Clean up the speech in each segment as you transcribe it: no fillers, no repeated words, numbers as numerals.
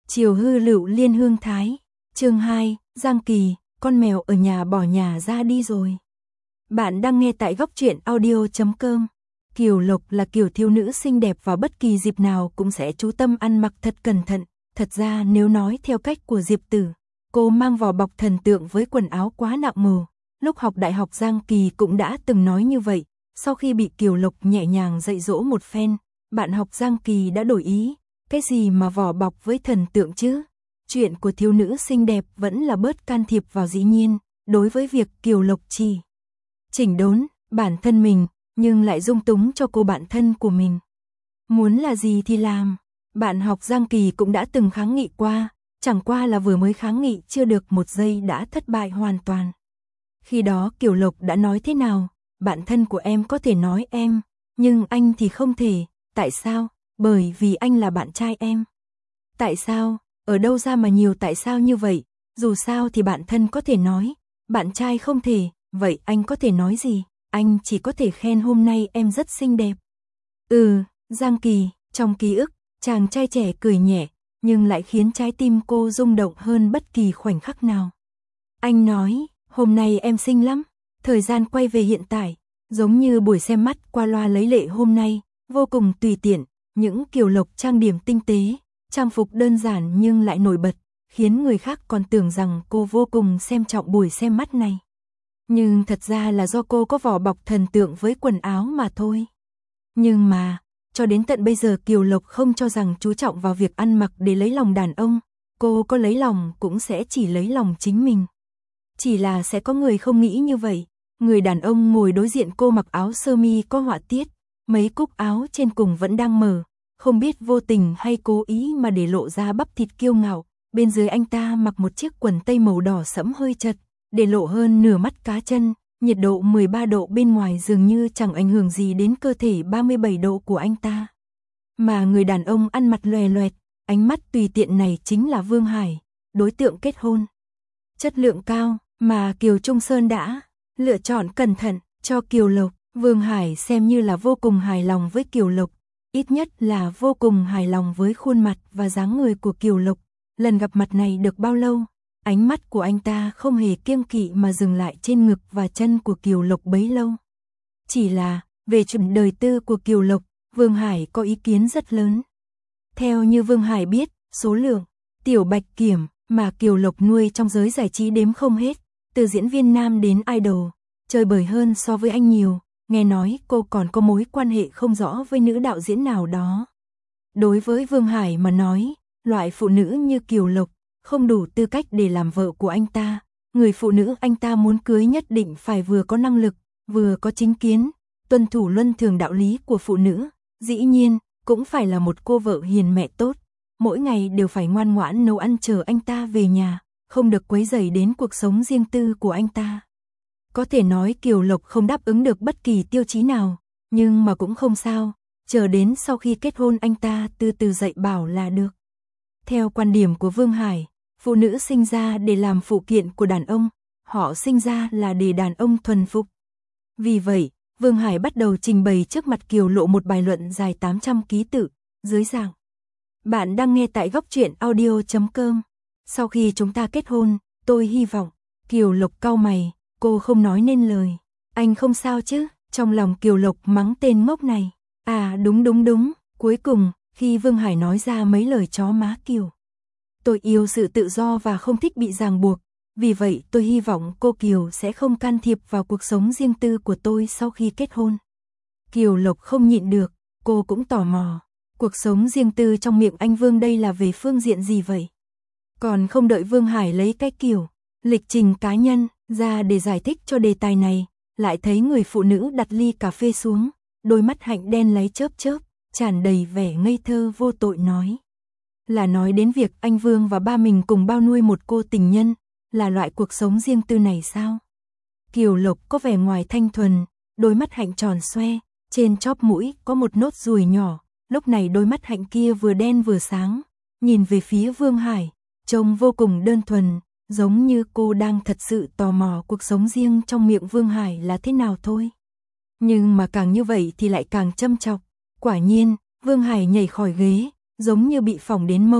Chiều hư lựu liên hương thái. Chương 2, Giang Kỳ, con mèo ở nhà bỏ nhà ra đi rồi. Bạn đang nghe tại góc truyện audio.com. Kiều Lộc là kiểu thiếu nữ xinh đẹp và bất kỳ dịp nào cũng sẽ chú tâm ăn mặc thật cẩn thận. Thật ra nếu nói theo cách của Diệp Tử, cô mang vỏ bọc thần tượng với quần áo quá nặng mồ. Lúc học đại học Giang Kỳ cũng đã từng nói như vậy. Sau khi bị Kiều Lộc nhẹ nhàng dạy dỗ một phen, bạn học Giang Kỳ đã đổi ý. Cái gì mà vỏ bọc với thần tượng chứ? Chuyện của thiếu nữ xinh đẹp vẫn là bớt can thiệp vào dĩ nhiên. Đối với việc Kiều Lộc chỉ chỉnh đốn bản thân mình, nhưng lại dung túng cho cô bạn thân của mình. Muốn là gì thì làm. Bạn học Giang Kỳ cũng đã từng kháng nghị qua, chẳng qua là vừa mới kháng nghị chưa được một giây đã thất bại hoàn toàn. Khi đó Kiều Lộc đã nói thế nào? Bạn thân của em có thể nói em, nhưng anh thì không thể. Tại sao? Bởi vì anh là bạn trai em. Tại sao? Ở đâu ra mà nhiều tại sao như vậy? Dù sao thì bạn thân có thể nói, bạn trai không thể, vậy anh có thể nói gì? Anh chỉ có thể khen hôm nay em rất xinh đẹp. Giang Kỳ, trong ký ức, chàng trai trẻ cười nhẹ, nhưng lại khiến trái tim cô rung động hơn bất kỳ khoảnh khắc nào. Anh nói, hôm nay em xinh lắm. Thời gian quay về hiện tại, giống như buổi xem mắt qua loa lấy lệ hôm nay, vô cùng tùy tiện, những Kiều Lộc trang điểm tinh tế, trang phục đơn giản nhưng lại nổi bật, khiến người khác còn tưởng rằng cô vô cùng xem trọng buổi xem mắt này. Nhưng thật ra là do cô có vỏ bọc thần tượng với quần áo mà thôi. Nhưng mà, cho đến tận bây giờ Kiều Lộc không cho rằng chú trọng vào việc ăn mặc để lấy lòng đàn ông, cô có lấy lòng cũng sẽ chỉ lấy lòng chính mình. Chỉ là sẽ có người không nghĩ như vậy, người đàn ông ngồi đối diện cô mặc áo sơ mi có họa tiết, mấy cúc áo trên cùng vẫn đang mở, không biết vô tình hay cố ý mà để lộ ra bắp thịt kiêu ngạo, bên dưới anh ta mặc một chiếc quần tây màu đỏ sẫm hơi chật, để lộ hơn nửa mắt cá chân, nhiệt độ 13 độ bên ngoài dường như chẳng ảnh hưởng gì đến cơ thể 37 độ của anh ta. Mà người đàn ông ăn mặt loè loẹt, ánh mắt tùy tiện này chính là Vương Hải, đối tượng kết hôn. Chất lượng cao, mà Kiều Trung Sơn đã lựa chọn cẩn thận cho Kiều Lộc. Vương Hải xem như là vô cùng hài lòng với Kiều Lộc, ít nhất là vô cùng hài lòng với khuôn mặt và dáng người của Kiều Lộc. Lần gặp mặt này được bao lâu, ánh mắt của anh ta không hề kiêng kỵ mà dừng lại trên ngực và chân của Kiều Lộc bấy lâu. Chỉ là, về chuyện đời tư của Kiều Lộc, Vương Hải có ý kiến rất lớn. Theo như Vương Hải biết, số lượng tiểu bạch kiểm mà Kiều Lộc nuôi trong giới giải trí đếm không hết, từ diễn viên nam đến idol, chơi bời hơn so với anh nhiều. Nghe nói cô còn có mối quan hệ không rõ với nữ đạo diễn nào đó. Đối với Vương Hải mà nói, loại phụ nữ như Kiều Lộc không đủ tư cách để làm vợ của anh ta. Người phụ nữ anh ta muốn cưới nhất định phải vừa có năng lực, vừa có chính kiến, tuân thủ luân thường đạo lý của phụ nữ. Dĩ nhiên, cũng phải là một cô vợ hiền mẹ tốt. Mỗi ngày đều phải ngoan ngoãn nấu ăn chờ anh ta về nhà, không được quấy rầy đến cuộc sống riêng tư của anh ta. Có thể nói Kiều Lộc không đáp ứng được bất kỳ tiêu chí nào, nhưng mà cũng không sao, chờ đến sau khi kết hôn anh ta từ từ dạy bảo là được. Theo quan điểm của Vương Hải, phụ nữ sinh ra để làm phụ kiện của đàn ông, họ sinh ra là để đàn ông thuần phục. Vì vậy, Vương Hải bắt đầu trình bày trước mặt Kiều Lộ một bài luận dài 800 ký tự, dưới dạng. Bạn đang nghe tại góc truyện audio.com. Sau khi chúng ta kết hôn, tôi hy vọng. Kiều Lộc cau mày, cô không nói nên lời. Anh không sao chứ? Trong lòng Kiều Lộc mắng tên ngốc này. À đúng. Cuối cùng, khi Vương Hải nói ra mấy lời chó má Kiều. Tôi yêu sự tự do và không thích bị ràng buộc. Vì vậy tôi hy vọng cô Kiều sẽ không can thiệp vào cuộc sống riêng tư của tôi sau khi kết hôn. Kiều Lộc không nhịn được, cô cũng tò mò. Cuộc sống riêng tư trong miệng anh Vương đây là về phương diện gì vậy? Còn không đợi Vương Hải lấy cái kiểu lịch trình cá nhân ra để giải thích cho đề tài này, lại thấy người phụ nữ đặt ly cà phê xuống, đôi mắt hạnh đen láy chớp chớp, tràn đầy vẻ ngây thơ vô tội nói. Là nói đến việc anh Vương và ba mình cùng bao nuôi một cô tình nhân, là loại cuộc sống riêng tư này sao? Kiều Lộc có vẻ ngoài thanh thuần, đôi mắt hạnh tròn xoe, trên chóp mũi có một nốt ruồi nhỏ, lúc này đôi mắt hạnh kia vừa đen vừa sáng, nhìn về phía Vương Hải, trông vô cùng đơn thuần, giống như cô đang thật sự tò mò cuộc sống riêng trong miệng Vương Hải là thế nào thôi. Nhưng mà càng như vậy thì lại càng châm chọc. Quả nhiên, Vương Hải nhảy khỏi ghế, giống như bị phỏng đến mông,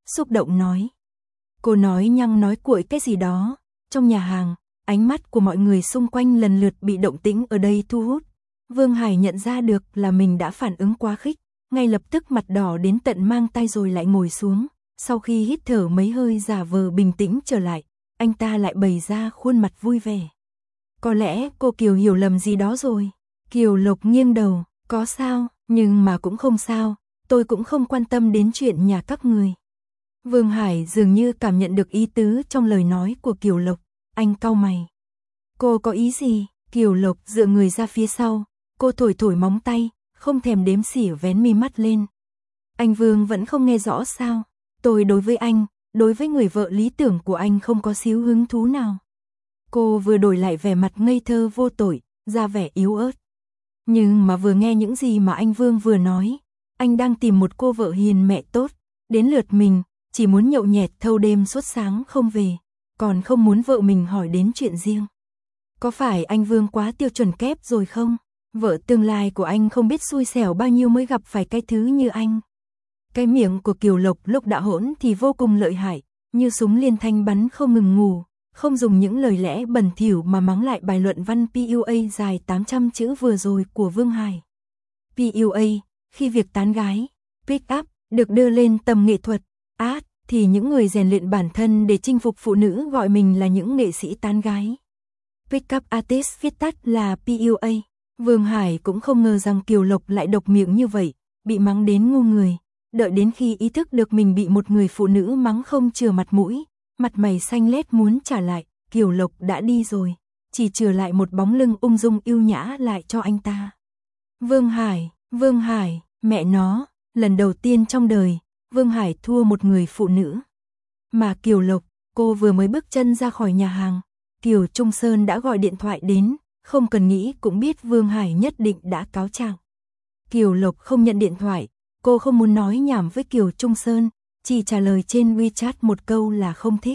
xúc động nói. Cô nói nhăng nói cuội cái gì đó. Trong nhà hàng, ánh mắt của mọi người xung quanh lần lượt bị động tĩnh ở đây thu hút. Vương Hải nhận ra được là mình đã phản ứng quá khích, ngay lập tức mặt đỏ đến tận mang tay rồi lại ngồi xuống. Sau khi hít thở mấy hơi giả vờ bình tĩnh trở lại, anh ta lại bày ra khuôn mặt vui vẻ. Có lẽ cô Kiều hiểu lầm gì đó rồi. Kiều Lộc nghiêng đầu, có sao, nhưng mà cũng không sao, tôi cũng không quan tâm đến chuyện nhà các người. Vương Hải dường như cảm nhận được ý tứ trong lời nói của Kiều Lộc, anh cau mày. Cô có ý gì? Kiều Lộc dựa người ra phía sau, cô thổi thổi móng tay, không thèm đếm xỉa vén mi mắt lên. Anh Vương vẫn không nghe rõ sao? Tôi đối với anh, đối với người vợ lý tưởng của anh không có xíu hứng thú nào. Cô vừa đổi lại vẻ mặt ngây thơ vô tội, ra vẻ yếu ớt. Nhưng mà vừa nghe những gì mà anh Vương vừa nói, anh đang tìm một cô vợ hiền mẹ tốt, đến lượt mình, chỉ muốn nhậu nhẹt thâu đêm suốt sáng không về, còn không muốn vợ mình hỏi đến chuyện riêng. Có phải anh Vương quá tiêu chuẩn kép rồi không? Vợ tương lai của anh không biết xui xẻo bao nhiêu mới gặp phải cái thứ như anh. Cái miệng của Kiều Lộc lúc đã hỗn thì vô cùng lợi hại, như súng liên thanh bắn không ngừng ngủ, không dùng những lời lẽ bẩn thỉu mà mắng lại bài luận văn PUA dài 800 chữ vừa rồi của Vương Hải. PUA, khi việc tán gái, pick up, được đưa lên tầm nghệ thuật, art, thì những người rèn luyện bản thân để chinh phục phụ nữ gọi mình là những nghệ sĩ tán gái. Pick up artist viết tắt là PUA. Vương Hải cũng không ngờ rằng Kiều Lộc lại độc miệng như vậy, bị mắng đến ngu người. Đợi đến khi ý thức được mình bị một người phụ nữ mắng không chừa mặt mũi, mặt mày xanh lét muốn trả lại, Kiều Lộc đã đi rồi, chỉ chừa lại một bóng lưng ung dung yêu nhã lại cho anh ta. Vương Hải, mẹ nó, lần đầu tiên trong đời, Vương Hải thua một người phụ nữ. Mà Kiều Lộc, cô vừa mới bước chân ra khỏi nhà hàng, Kiều Trung Sơn đã gọi điện thoại đến, không cần nghĩ cũng biết Vương Hải nhất định đã cáo trạng. Kiều Lộc không nhận điện thoại, cô không muốn nói nhảm với Kiều Trung Sơn, chỉ trả lời trên WeChat một câu là không thích.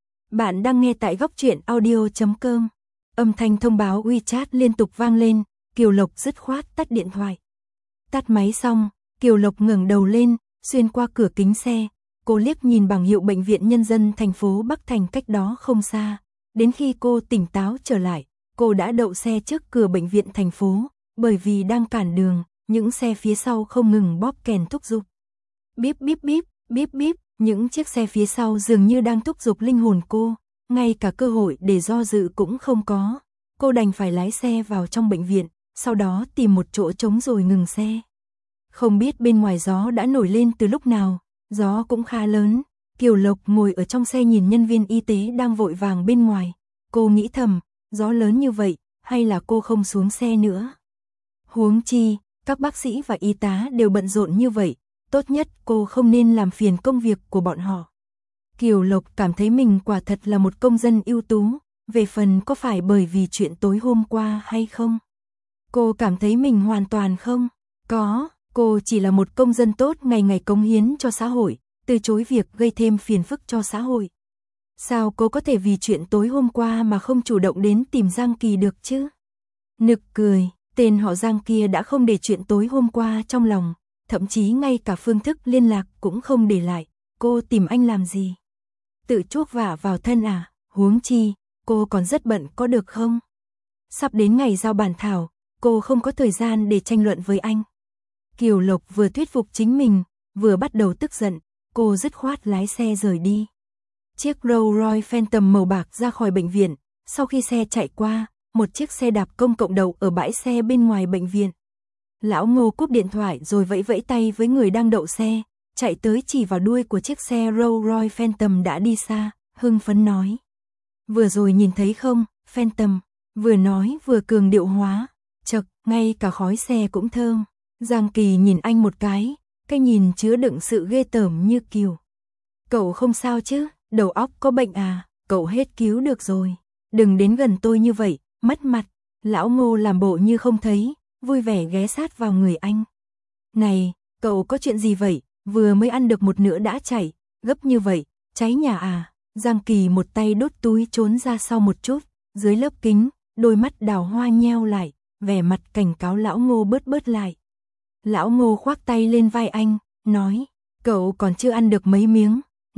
Bạn đang nghe tại góc truyện audio.com. Âm thanh thông báo WeChat liên tục vang lên, Kiều Lộc dứt khoát tắt điện thoại. Tắt máy xong, Kiều Lộc ngẩng đầu lên, xuyên qua cửa kính xe, cô liếc nhìn bảng hiệu bệnh viện nhân dân thành phố Bắc Thành cách đó không xa. Đến khi cô tỉnh táo trở lại, cô đã đậu xe trước cửa bệnh viện thành phố, bởi vì đang cản đường, những xe phía sau không ngừng bóp kèn thúc giục. Bíp bíp bíp, bíp bíp, những chiếc xe phía sau dường như đang thúc giục linh hồn cô, ngay cả cơ hội để do dự cũng không có. Cô đành phải lái xe vào trong bệnh viện, sau đó tìm một chỗ trống rồi ngừng xe. Không biết bên ngoài gió đã nổi lên từ lúc nào, gió cũng khá lớn. Kiều Lộc ngồi ở trong xe nhìn nhân viên y tế đang vội vàng bên ngoài. Cô nghĩ thầm, gió lớn như vậy, hay là cô không xuống xe nữa? Huống chi, các bác sĩ và y tá đều bận rộn như vậy, tốt nhất cô không nên làm phiền công việc của bọn họ. Kiều Lộc cảm thấy mình quả thật là một công dân ưu tú, về phần có phải bởi vì chuyện tối hôm qua hay không? Cô cảm thấy mình hoàn toàn không có, cô chỉ là một công dân tốt ngày ngày cống hiến cho xã hội, từ chối việc gây thêm phiền phức cho xã hội. Sao cô có thể vì chuyện tối hôm qua mà không chủ động đến tìm Giang Kỳ được chứ? Nực cười, tên họ Giang kia đã không để chuyện tối hôm qua trong lòng, thậm chí ngay cả phương thức liên lạc cũng không để lại, cô tìm anh làm gì? Tự chuốc vả vào thân à, huống chi, cô còn rất bận có được không? Sắp đến ngày giao bản thảo, cô không có thời gian để tranh luận với anh. Kiều Lộc vừa thuyết phục chính mình, vừa bắt đầu tức giận, cô dứt khoát lái xe rời đi. Chiếc Rolls Royce Phantom màu bạc ra khỏi bệnh viện, sau khi xe chạy qua, một chiếc xe đạp công cộng đậu ở bãi xe bên ngoài bệnh viện. Lão Ngô cúp điện thoại rồi vẫy vẫy tay với người đang đậu xe, chạy tới chỉ vào đuôi của chiếc xe Rolls Royce Phantom đã đi xa, hưng phấn nói. Vừa rồi nhìn thấy không, Phantom, vừa nói vừa cường điệu hóa, chậc, ngay cả khói xe cũng thơm. Giang Kỳ nhìn anh một cái nhìn chứa đựng sự ghê tởm như kiều. Cậu không sao chứ, đầu óc có bệnh à, cậu hết cứu được rồi. Đừng đến gần tôi như vậy, mất mặt. Lão Ngô làm bộ như không thấy, vui vẻ ghé sát vào người anh. Này, cậu có chuyện gì vậy, vừa mới ăn được một nửa đã chạy, gấp như vậy, cháy nhà à? Giang Kỳ một tay đốt túi trốn ra sau một chút, dưới lớp kính, đôi mắt đào hoa nheo lại, vẻ mặt cảnh cáo lão Ngô bớt lại. Lão Ngô khoác tay lên vai anh, nói, cậu còn chưa ăn được mấy miếng,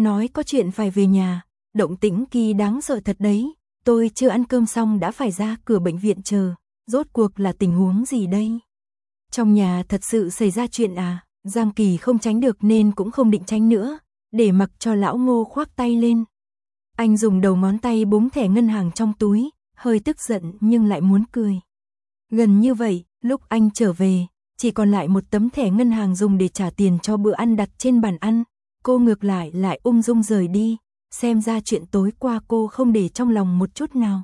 nói có chuyện phải về nhà, động tĩnh kỳ đáng sợ thật đấy, tôi chưa ăn cơm xong đã phải ra cửa bệnh viện chờ, rốt cuộc là tình huống gì đây? Trong nhà thật sự xảy ra chuyện à? Giang Kỳ không tránh được nên cũng không định tránh nữa, để mặc cho lão Ngô khoác tay lên. Anh dùng đầu ngón tay búng thẻ ngân hàng trong túi, hơi tức giận nhưng lại muốn cười. Gần như vậy, lúc anh trở về, chỉ còn lại một tấm thẻ ngân hàng dùng để trả tiền cho bữa ăn đặt trên bàn ăn. Cô ngược lại ung dung rời đi, xem ra chuyện tối qua cô không để trong lòng một chút nào.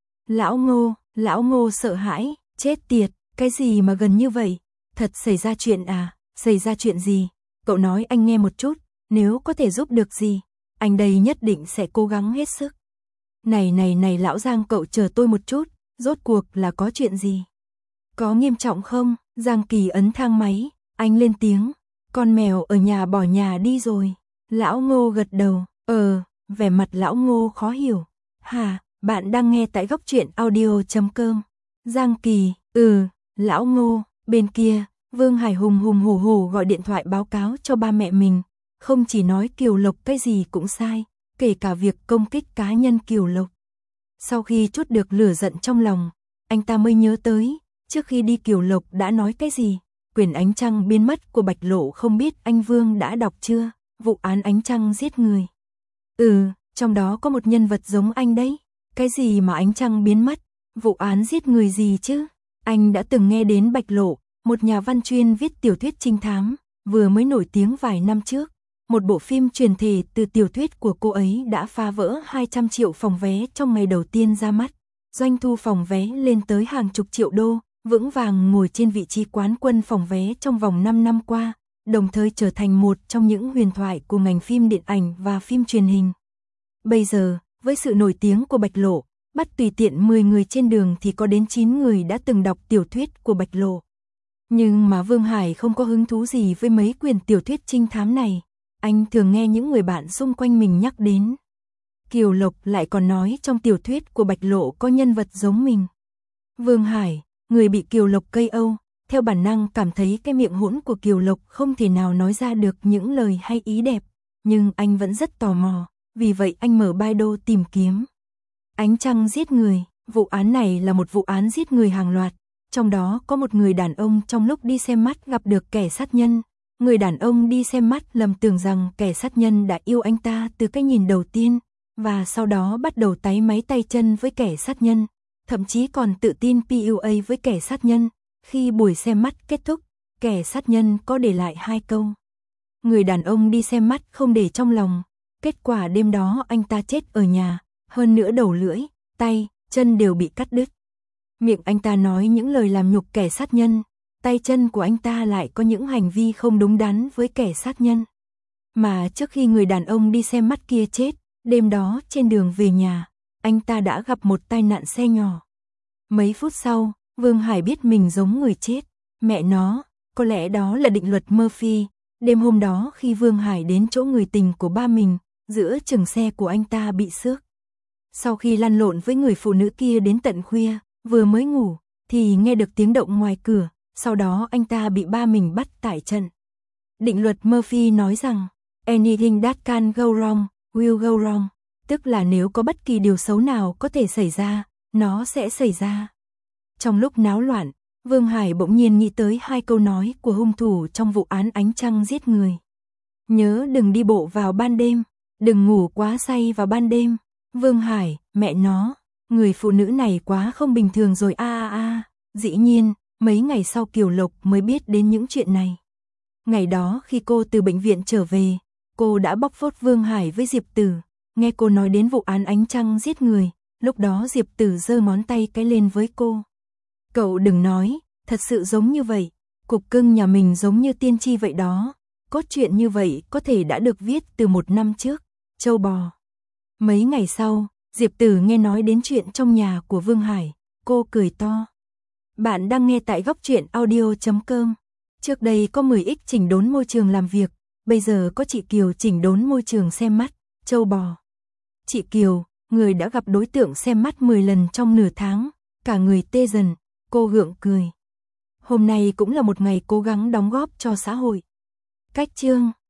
Lão Ngô sợ hãi, chết tiệt, cái gì mà gần như vậy? Thật xảy ra chuyện à? Xảy ra chuyện gì? Cậu nói anh nghe một chút, nếu có thể giúp được gì, anh đây nhất định sẽ cố gắng hết sức. Này lão Giang, cậu chờ tôi một chút, rốt cuộc là có chuyện gì? Có nghiêm trọng không? Giang Kỳ ấn thang máy, anh lên tiếng, con mèo ở nhà bỏ nhà đi rồi. Lão Ngô gật đầu, vẻ mặt lão Ngô khó hiểu. Hả, bạn đang nghe tại góc truyện audio.com. Giang Kỳ, lão Ngô, bên kia, Vương Hải hùng hùng hổ gọi điện thoại báo cáo cho ba mẹ mình, không chỉ nói Kiều Lộc cái gì cũng sai, kể cả việc công kích cá nhân Kiều Lộc. Sau khi trút được lửa giận trong lòng, anh ta mới nhớ tới, trước khi đi Kiều Lộc đã nói cái gì, quyển Ánh Trăng biến mất của Bạch Lộ không biết anh Vương đã đọc chưa, vụ án Ánh Trăng giết người. Trong đó có một nhân vật giống anh đấy, cái gì mà Ánh Trăng biến mất, vụ án giết người gì chứ, anh đã từng nghe đến Bạch Lộ, một nhà văn chuyên viết tiểu thuyết trinh thám, vừa mới nổi tiếng vài năm trước. Một bộ phim truyền thể từ tiểu thuyết của cô ấy đã phá vỡ 200 triệu phòng vé trong ngày đầu tiên ra mắt. Doanh thu phòng vé lên tới hàng chục triệu đô, vững vàng ngồi trên vị trí quán quân phòng vé trong vòng 5 năm qua, đồng thời trở thành một trong những huyền thoại của ngành phim điện ảnh và phim truyền hình. Bây giờ, với sự nổi tiếng của Bạch Lộ, bắt tùy tiện 10 người trên đường thì có đến 9 người đã từng đọc tiểu thuyết của Bạch Lộ. Nhưng mà Vương Hải không có hứng thú gì với mấy quyển tiểu thuyết trinh thám này. Anh thường nghe những người bạn xung quanh mình nhắc đến. Kiều Lộc lại còn nói trong tiểu thuyết của Bạch Lộ có nhân vật giống mình. Vương Hải, người bị Kiều Lộc cây âu, theo bản năng cảm thấy cái miệng hỗn của Kiều Lộc không thể nào nói ra được những lời hay ý đẹp. Nhưng anh vẫn rất tò mò, vì vậy anh mở Baidu tìm kiếm. Ánh Trăng giết người, vụ án này là một vụ án giết người hàng loạt. Trong đó có một người đàn ông trong lúc đi xem mắt gặp được kẻ sát nhân. Người đàn ông đi xem mắt lầm tưởng rằng kẻ sát nhân đã yêu anh ta từ cái nhìn đầu tiên, và sau đó bắt đầu táy máy tay chân với kẻ sát nhân, thậm chí còn tự tin PUA với kẻ sát nhân. Khi buổi xem mắt kết thúc, kẻ sát nhân có để lại 2 câu. Người đàn ông đi xem mắt không để trong lòng, kết quả đêm đó anh ta chết ở nhà, hơn nữa đầu lưỡi, tay, chân đều bị cắt đứt. Miệng anh ta nói những lời làm nhục kẻ sát nhân, tay chân của anh ta lại có những hành vi không đúng đắn với kẻ sát nhân. Mà trước khi người đàn ông đi xem mắt kia chết, đêm đó trên đường về nhà, anh ta đã gặp một tai nạn xe nhỏ. Mấy phút sau, Vương Hải biết mình giống người chết. Mẹ nó, có lẽ đó là định luật Murphy. Đêm hôm đó khi Vương Hải đến chỗ người tình của ba mình, giữa chừng xe của anh ta bị xước. Sau khi lăn lộn với người phụ nữ kia đến tận khuya, vừa mới ngủ, thì nghe được tiếng động ngoài cửa. Sau đó anh ta bị ba mình bắt tại trận. Định luật Murphy nói rằng, anything that can go wrong, will go wrong. Tức là nếu có bất kỳ điều xấu nào có thể xảy ra, nó sẽ xảy ra. Trong lúc náo loạn, Vương Hải bỗng nhiên nghĩ tới 2 câu nói của hung thủ trong vụ án Ánh Trăng giết người. Nhớ đừng đi bộ vào ban đêm, đừng ngủ quá say vào ban đêm. Vương Hải, mẹ nó, người phụ nữ này quá không bình thường rồi Dĩ nhiên, mấy ngày sau Kiều Lộc mới biết đến những chuyện này. Ngày đó khi cô từ bệnh viện trở về, cô đã bóc phốt Vương Hải với Diệp Tử. Nghe cô nói đến vụ án Ánh Trăng giết người, lúc đó Diệp Tử giơ ngón tay cái lên với cô. Cậu đừng nói, thật sự giống như vậy, cục cưng nhà mình giống như tiên tri vậy đó. Cốt truyện như vậy có thể đã được viết từ 1 năm trước, châu bò. Mấy ngày sau, Diệp Tử nghe nói đến chuyện trong nhà của Vương Hải, cô cười to. Bạn đang nghe tại góc truyện audio.com. Trước đây có 10x chỉnh đốn môi trường làm việc, bây giờ có chị Kiều chỉnh đốn môi trường xem mắt, châu bò. Chị Kiều, người đã gặp đối tượng xem mắt 10 lần trong nửa tháng, cả người tê dần, cô gượng cười. Hôm nay cũng là một ngày cố gắng đóng góp cho xã hội. Cách chương